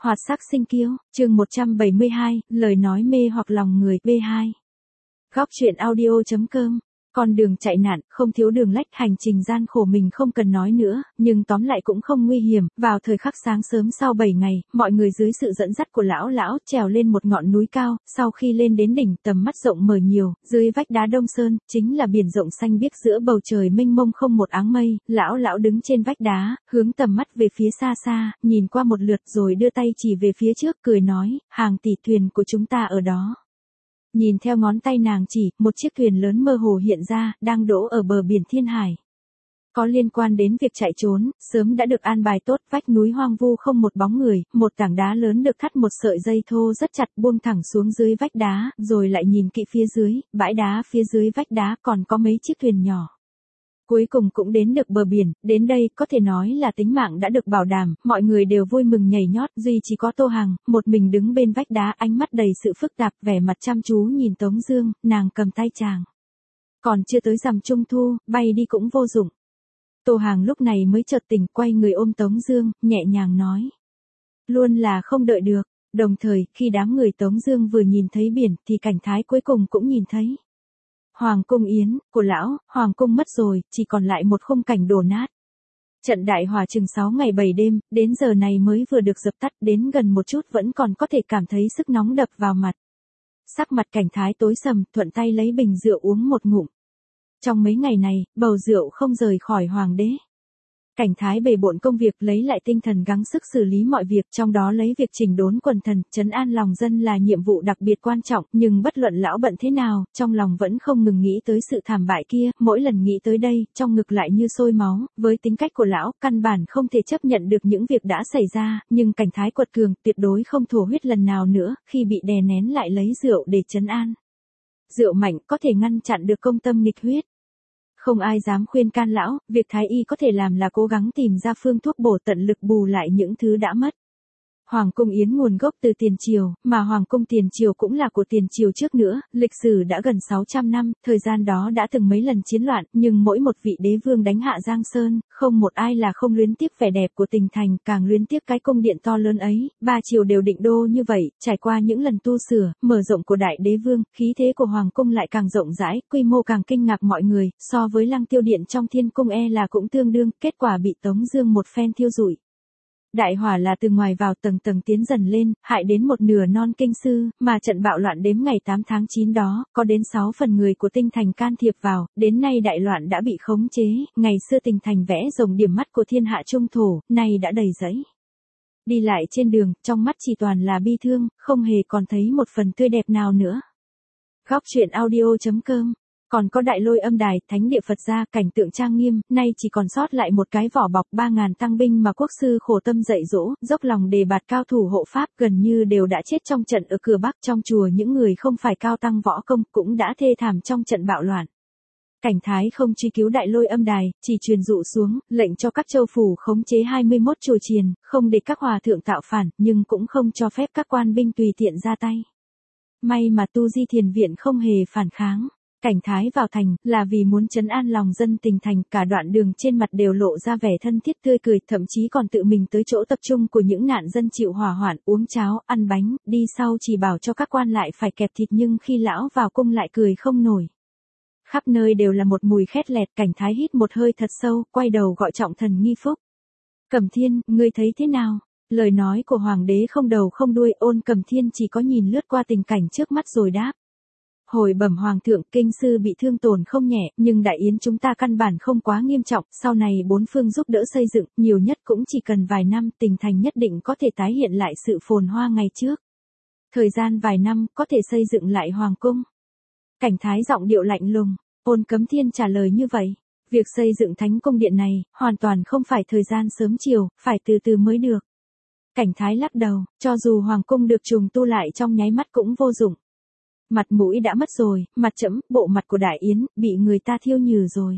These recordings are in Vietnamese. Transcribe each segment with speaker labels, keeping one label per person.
Speaker 1: Hoạt sắc sinh kiêu, chương 172, lời nói mê hoặc lòng người, B2. Góc truyện audio.com. Con đường chạy nạn, không thiếu đường lách, hành trình gian khổ mình không cần nói nữa, nhưng tóm lại cũng không nguy hiểm. Vào thời khắc sáng sớm sau 7 ngày, mọi người dưới sự dẫn dắt của lão trèo lên một ngọn núi cao, sau khi lên đến đỉnh, tầm mắt rộng mở nhiều, dưới vách đá Đông Sơn, chính là biển rộng xanh biếc giữa bầu trời mênh mông không một áng mây. Lão đứng trên vách đá, hướng tầm mắt về phía xa xa, nhìn qua một lượt rồi đưa tay chỉ về phía trước, cười nói, hàng tỷ thuyền của chúng ta ở đó. Nhìn theo ngón tay nàng chỉ, một chiếc thuyền lớn mơ hồ hiện ra, đang đỗ ở bờ biển Thiên Hải. Có liên quan đến việc chạy trốn, sớm đã được an bài tốt, vách núi hoang vu không một bóng người, một tảng đá lớn được thắt một sợi dây thô rất chặt buông thẳng xuống dưới vách đá, rồi lại nhìn kỹ phía dưới, bãi đá phía dưới vách đá còn có mấy chiếc thuyền nhỏ. Cuối cùng cũng đến được bờ biển, đến đây có thể nói là tính mạng đã được bảo đảm, mọi người đều vui mừng nhảy nhót, duy chỉ có Tô Hằng, một mình đứng bên vách đá, ánh mắt đầy sự phức tạp, vẻ mặt chăm chú nhìn Tống Dương, nàng cầm tay chàng. Còn chưa tới rằm Trung Thu, bay đi cũng vô dụng. Tô Hằng lúc này mới chợt tỉnh, quay người ôm Tống Dương, nhẹ nhàng nói. Luôn là không đợi được, đồng thời, khi đám người Tống Dương vừa nhìn thấy biển, thì cảnh thái cuối cùng cũng nhìn thấy. Hoàng cung yến của lão, hoàng cung mất rồi, chỉ còn lại một khung cảnh đổ nát. Trận đại hỏa chừng 6 ngày 7 đêm, đến giờ này mới vừa được dập tắt, đến gần một chút vẫn còn có thể cảm thấy sức nóng đập vào mặt. Sắc mặt cảnh thái tối sầm, thuận tay lấy bình rượu uống một ngụm. Trong mấy ngày này, bầu rượu không rời khỏi hoàng đế. Cảnh thái bề bộn công việc, lấy lại tinh thần gắng sức xử lý mọi việc, trong đó lấy việc chỉnh đốn quần thần, trấn an lòng dân là nhiệm vụ đặc biệt quan trọng, nhưng bất luận lão bận thế nào, trong lòng vẫn không ngừng nghĩ tới sự thảm bại kia, mỗi lần nghĩ tới đây, trong ngực lại như sôi máu, với tính cách của lão, căn bản không thể chấp nhận được những việc đã xảy ra, nhưng cảnh thái quật cường, tuyệt đối không thổ huyết lần nào nữa, khi bị đè nén lại lấy rượu để trấn an. Rượu mạnh có thể ngăn chặn được công tâm nghịch huyết. Không ai dám khuyên can lão, việc thái y có thể làm là cố gắng tìm ra phương thuốc bổ, tận lực bù lại những thứ đã mất. Hoàng cung yến nguồn gốc từ tiền triều, mà hoàng cung tiền triều cũng là của tiền triều trước nữa, lịch sử đã gần 600 năm, thời gian đó đã từng mấy lần chiến loạn, nhưng mỗi một vị đế vương đánh hạ Giang Sơn, không một ai là không luyến tiếc vẻ đẹp của tỉnh thành, càng luyến tiếc cái cung điện to lớn ấy. Ba triều đều định đô như vậy, trải qua những lần tu sửa, mở rộng của đại đế vương, khí thế của hoàng cung lại càng rộng rãi, quy mô càng kinh ngạc mọi người, so với Lăng Tiêu điện trong Thiên cung là cũng tương đương, kết quả bị Tống Dương một phen thiêu rụi. Đại hỏa là từ ngoài vào tầng tiến dần lên, hại đến một nửa non kinh sư, mà trận bạo loạn đếm ngày 8 tháng 9 đó, có đến 6 phần người của tinh thành can thiệp vào, đến nay đại loạn đã bị khống chế, ngày xưa tinh thành vẽ rồng điểm mắt của thiên hạ trung thổ, nay đã đầy rẫy. Đi lại trên đường, trong mắt chỉ toàn là bi thương, không hề còn thấy một phần tươi đẹp nào nữa. Góc truyện audio.com. Còn có Đại Lôi Âm Đài, thánh địa Phật gia, cảnh tượng trang nghiêm, nay chỉ còn sót lại một cái vỏ bọc 3.000 tăng binh mà quốc sư khổ tâm dạy dỗ, dốc lòng đề bạt cao thủ hộ pháp, gần như đều đã chết trong trận ở cửa Bắc. Trong chùa những người không phải cao tăng võ công cũng đã thê thảm trong trận bạo loạn. Cảnh thái không truy cứu Đại Lôi Âm Đài, chỉ truyền dụ xuống, lệnh cho các châu phủ khống chế 21 chùa chiền, không để các hòa thượng tạo phản, nhưng cũng không cho phép các quan binh tùy tiện ra tay. May mà Tu Di Thiền Viện không hề phản kháng. Cảnh thái vào thành, là vì muốn trấn an lòng dân tỉnh thành, cả đoạn đường trên mặt đều lộ ra vẻ thân thiết tươi cười, thậm chí còn tự mình tới chỗ tập trung của những nạn dân chịu hỏa hoạn, uống cháo, ăn bánh, đi sau chỉ bảo cho các quan lại phải kẹp thịt, nhưng khi lão vào cung lại cười không nổi. Khắp nơi đều là một mùi khét lẹt, cảnh thái hít một hơi thật sâu, quay đầu gọi trọng thần Nghi Phúc. Cẩm Thiên, ngươi thấy thế nào? Lời nói của hoàng đế không đầu không đuôi, Ôn Cẩm Thiên chỉ có nhìn lướt qua tình cảnh trước mắt rồi đáp. Hồi bẩm hoàng thượng, kinh sư bị thương tổn không nhẹ, nhưng đại yến chúng ta căn bản không quá nghiêm trọng, sau này bốn phương giúp đỡ xây dựng, nhiều nhất cũng chỉ cần vài năm, tỉnh thành nhất định có thể tái hiện lại sự phồn hoa ngày trước. Thời gian vài năm, có thể xây dựng lại hoàng cung. Cảnh thái giọng điệu lạnh lùng, Ôn Cẩm Thiên trả lời như vậy. Việc xây dựng thánh cung điện này, hoàn toàn không phải thời gian sớm chiều, phải từ từ mới được. Cảnh thái lắc đầu, cho dù hoàng cung được trùng tu lại trong nháy mắt cũng vô dụng. Mặt mũi đã mất rồi, mặt trẫm, bộ mặt của đại yến, bị người ta thiêu nhừ rồi.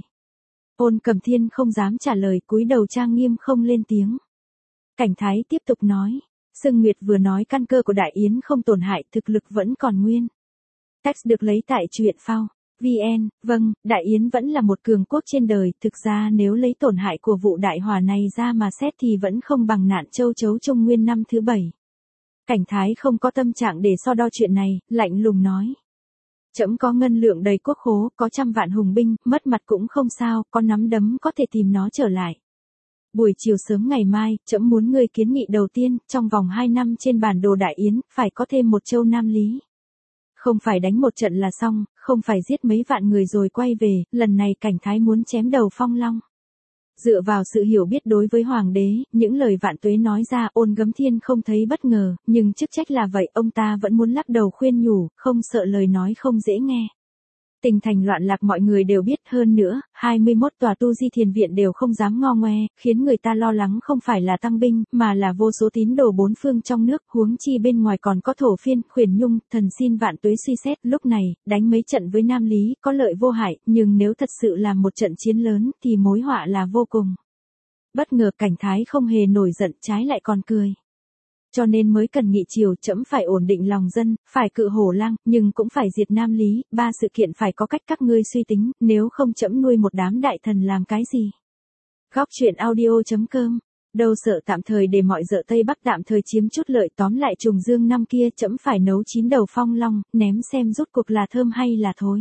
Speaker 1: Ôn Cẩm Thiên không dám trả lời, cúi đầu trang nghiêm không lên tiếng. Cảnh thái tiếp tục nói, Sương Nguyệt vừa nói căn cơ của đại yến không tổn hại, thực lực vẫn còn nguyên. Text được lấy tại truyện phao. VN, vâng, đại yến vẫn là một cường quốc trên đời, thực ra nếu lấy tổn hại của vụ đại hỏa này ra mà xét thì vẫn không bằng nạn châu chấu Trung Nguyên năm thứ 7. Cảnh Thái không có tâm trạng để so đo chuyện này, lạnh lùng nói. Trẫm có ngân lượng đầy quốc khố, có trăm vạn hùng binh, mất mặt cũng không sao, có nắm đấm có thể tìm nó trở lại. Buổi chiều sớm ngày mai, trẫm muốn ngươi kiến nghị đầu tiên, trong vòng 2 năm trên bản đồ đại yến, phải có thêm một châu Nam Lý. Không phải đánh một trận là xong, không phải giết mấy vạn người rồi quay về, lần này Cảnh Thái muốn chém đầu Phong Long. Dựa vào sự hiểu biết đối với hoàng đế, những lời Vạn Tuế nói ra Ôn Gấm Thiên không thấy bất ngờ, nhưng chức trách là vậy ông ta vẫn muốn lắc đầu khuyên nhủ, không sợ lời nói không dễ nghe. Tình thành loạn lạc mọi người đều biết, hơn nữa, 21 tòa tu di thiền viện đều không dám ngo ngoe, khiến người ta lo lắng không phải là tăng binh, mà là vô số tín đồ bốn phương trong nước, huống chi bên ngoài còn có Thổ Phiên, Khuyển Nhung, Thần Xin Vạn Tuế suy xét, lúc này, đánh mấy trận với Nam Lý, có lợi vô hại, nhưng nếu thật sự là một trận chiến lớn, thì mối họa là vô cùng. Bất ngờ Cảnh Thái không hề nổi giận, trái lại còn cười. Cho nên mới cần nghị triều, trẫm phải ổn định lòng dân, phải cự Hổ Lang, nhưng cũng phải diệt Nam Lý, 3 sự kiện phải có cách các ngươi suy tính, nếu không trẫm nuôi một đám đại thần làm cái gì. Góc truyện audio.com, đâu sợ tạm thời để mọi dợ Tây Bắc tạm thời chiếm chút lợi, tóm lại trùng dương năm kia trẫm phải nấu 9 đầu Phong Long, ném xem rút cuộc là thơm hay là thối.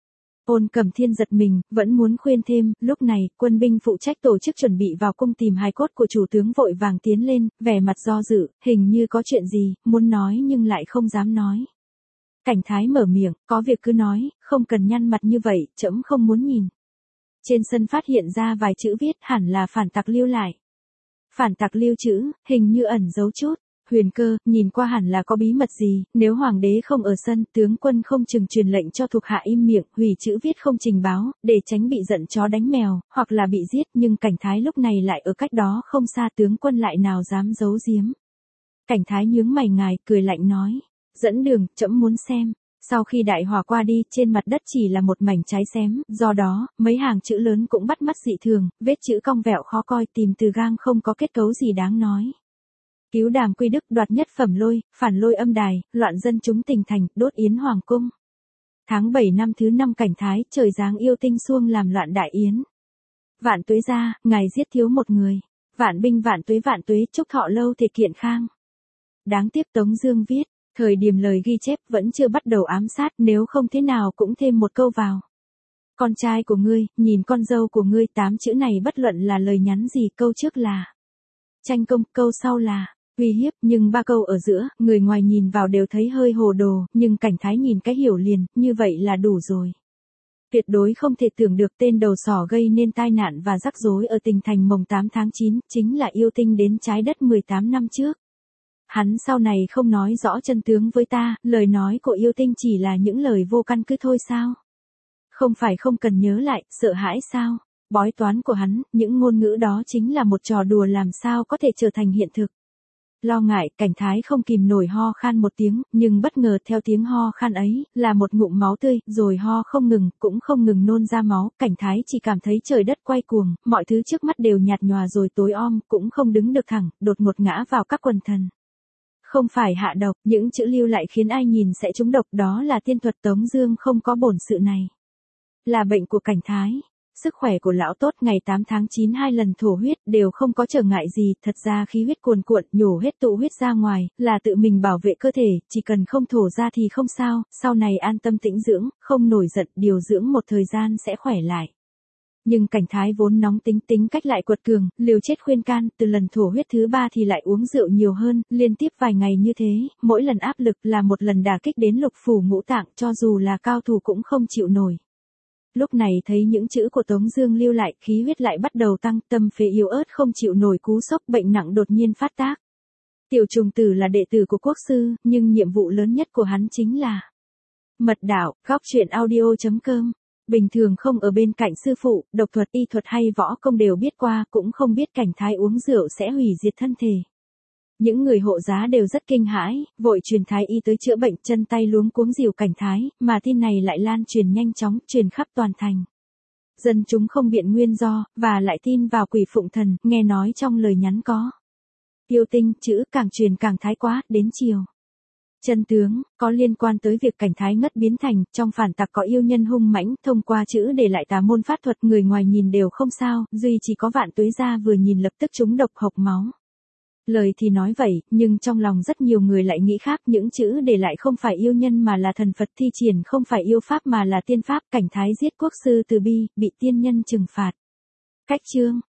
Speaker 1: Ôn Cẩm Thiên giật mình, vẫn muốn khuyên thêm, lúc này, quân binh phụ trách tổ chức chuẩn bị vào cung tìm hài cốt của chủ tướng vội vàng tiến lên, vẻ mặt do dự, hình như có chuyện gì, muốn nói nhưng lại không dám nói. Cảnh Thái mở miệng, có việc cứ nói, không cần nhăn mặt như vậy, trẫm không muốn nhìn. Trên sân phát hiện ra vài chữ viết hẳn là phản tặc lưu lại. Phản tặc lưu chữ, hình như ẩn giấu chút. Huyền Cơ, nhìn qua hẳn là có bí mật gì, nếu hoàng đế không ở sân, tướng quân không chừng truyền lệnh cho thuộc hạ im miệng, hủy chữ viết không trình báo, để tránh bị giận chó đánh mèo, hoặc là bị giết, nhưng Cảnh Thái lúc này lại ở cách đó không xa, tướng quân lại nào dám giấu giếm. Cảnh Thái nhướng mày ngài, cười lạnh nói, dẫn đường, trẫm muốn xem. Sau khi đại hỏa qua đi, trên mặt đất chỉ là một mảnh cháy xém, do đó, mấy hàng chữ lớn cũng bắt mắt dị thường, vết chữ cong vẹo khó coi, tìm từ gang không có kết cấu gì đáng nói. Cứu Đàm Quy Đức, đoạt nhất phẩm lôi, phản lôi âm đài, loạn dân chúng tỉnh thành, đốt yến hoàng cung. Tháng 7 năm thứ 5 Cảnh Thái, trời giáng yêu tinh xuông làm loạn đại yến. Vạn Tuế ra, ngài giết thiếu một người. Vạn binh Vạn Tuế, chúc thọ lâu thể kiện khang. Đáng tiếc Tống Dương viết, thời điểm lời ghi chép vẫn chưa bắt đầu ám sát, nếu không thế nào cũng thêm một câu vào. Con trai của ngươi, nhìn con dâu của ngươi, 8 chữ này bất luận là lời nhắn gì, câu trước là tranh công, câu sau là uy hiếp, nhưng 3 câu ở giữa, người ngoài nhìn vào đều thấy hơi hồ đồ, nhưng Cảnh Thái nhìn cái hiểu liền, như vậy là đủ rồi. Tuyệt đối không thể tưởng được tên đầu sỏ gây nên tai nạn và rắc rối ở tỉnh thành mồng 8 tháng 9, chính là yêu tinh đến trái đất 18 năm trước. Hắn sau này không nói rõ chân tướng với ta, lời nói của yêu tinh chỉ là những lời vô căn cứ thôi sao? Không phải không cần nhớ lại, sợ hãi sao? Bói toán của hắn, những ngôn ngữ đó chính là một trò đùa, làm sao có thể trở thành hiện thực. Lo ngại, Cảnh Thái không kìm nổi ho khan một tiếng, nhưng bất ngờ theo tiếng ho khan ấy, là một ngụm máu tươi, rồi ho không ngừng, cũng không ngừng nôn ra máu, Cảnh Thái chỉ cảm thấy trời đất quay cuồng, mọi thứ trước mắt đều nhạt nhòa rồi tối om, cũng không đứng được thẳng, đột ngột ngã vào các quần thần. Không phải hạ độc, những chữ lưu lại khiến ai nhìn sẽ trúng độc, đó là tiên thuật, Tống Dương không có bổn sự này. Là bệnh của Cảnh Thái. Sức khỏe của lão tốt, ngày 8 tháng 9 2 lần thổ huyết, đều không có trở ngại gì, thật ra khí huyết cuồn cuộn, nhổ hết tụ huyết ra ngoài, là tự mình bảo vệ cơ thể, chỉ cần không thổ ra thì không sao, sau này an tâm tĩnh dưỡng, không nổi giận, điều dưỡng một thời gian sẽ khỏe lại. Nhưng Cảnh Thái vốn nóng tính, tính cách lại quật cường, liều chết khuyên can, từ lần thổ huyết thứ 3 thì lại uống rượu nhiều hơn, liên tiếp vài ngày như thế, mỗi lần áp lực là một lần đả kích đến lục phủ ngũ tạng, cho dù là cao thủ cũng không chịu nổi. Lúc này thấy những chữ của Tống Dương lưu lại, khí huyết lại bắt đầu tăng, tâm phế yếu ớt không chịu nổi cú sốc, bệnh nặng đột nhiên phát tác. Tiểu Trùng Tử là đệ tử của quốc sư, nhưng nhiệm vụ lớn nhất của hắn chính là mật đạo. Góc truyện audio.com. Bình thường không ở bên cạnh sư phụ, độc thuật, y thuật hay võ công đều biết qua, cũng không biết Cảnh Thái uống rượu sẽ hủy diệt thân thể. Những người hộ giá đều rất kinh hãi, vội truyền thái y tới chữa bệnh, chân tay luống cuống dìu Cảnh Thái, mà tin này lại lan truyền nhanh chóng, truyền khắp toàn thành. Dân chúng không biện nguyên do, và lại tin vào quỷ phụng thần, nghe nói trong lời nhắn có yêu tinh, chữ càng truyền càng thái quá, đến chiều. Chân tướng, có liên quan tới việc Cảnh Thái ngất biến thành, trong phản tặc có yêu nhân hung mãnh, thông qua chữ để lại tà môn pháp thuật, người ngoài nhìn đều không sao, duy chỉ có Vạn Tuế gia vừa nhìn lập tức trúng độc hộc máu. Lời thì nói vậy, nhưng trong lòng rất nhiều người lại nghĩ khác, những chữ để lại không phải yêu nhân mà là thần Phật, thi triển không phải yêu pháp mà là tiên pháp, cảnh thái giết quốc sư từ bi, bị tiên nhân trừng phạt. Cách chương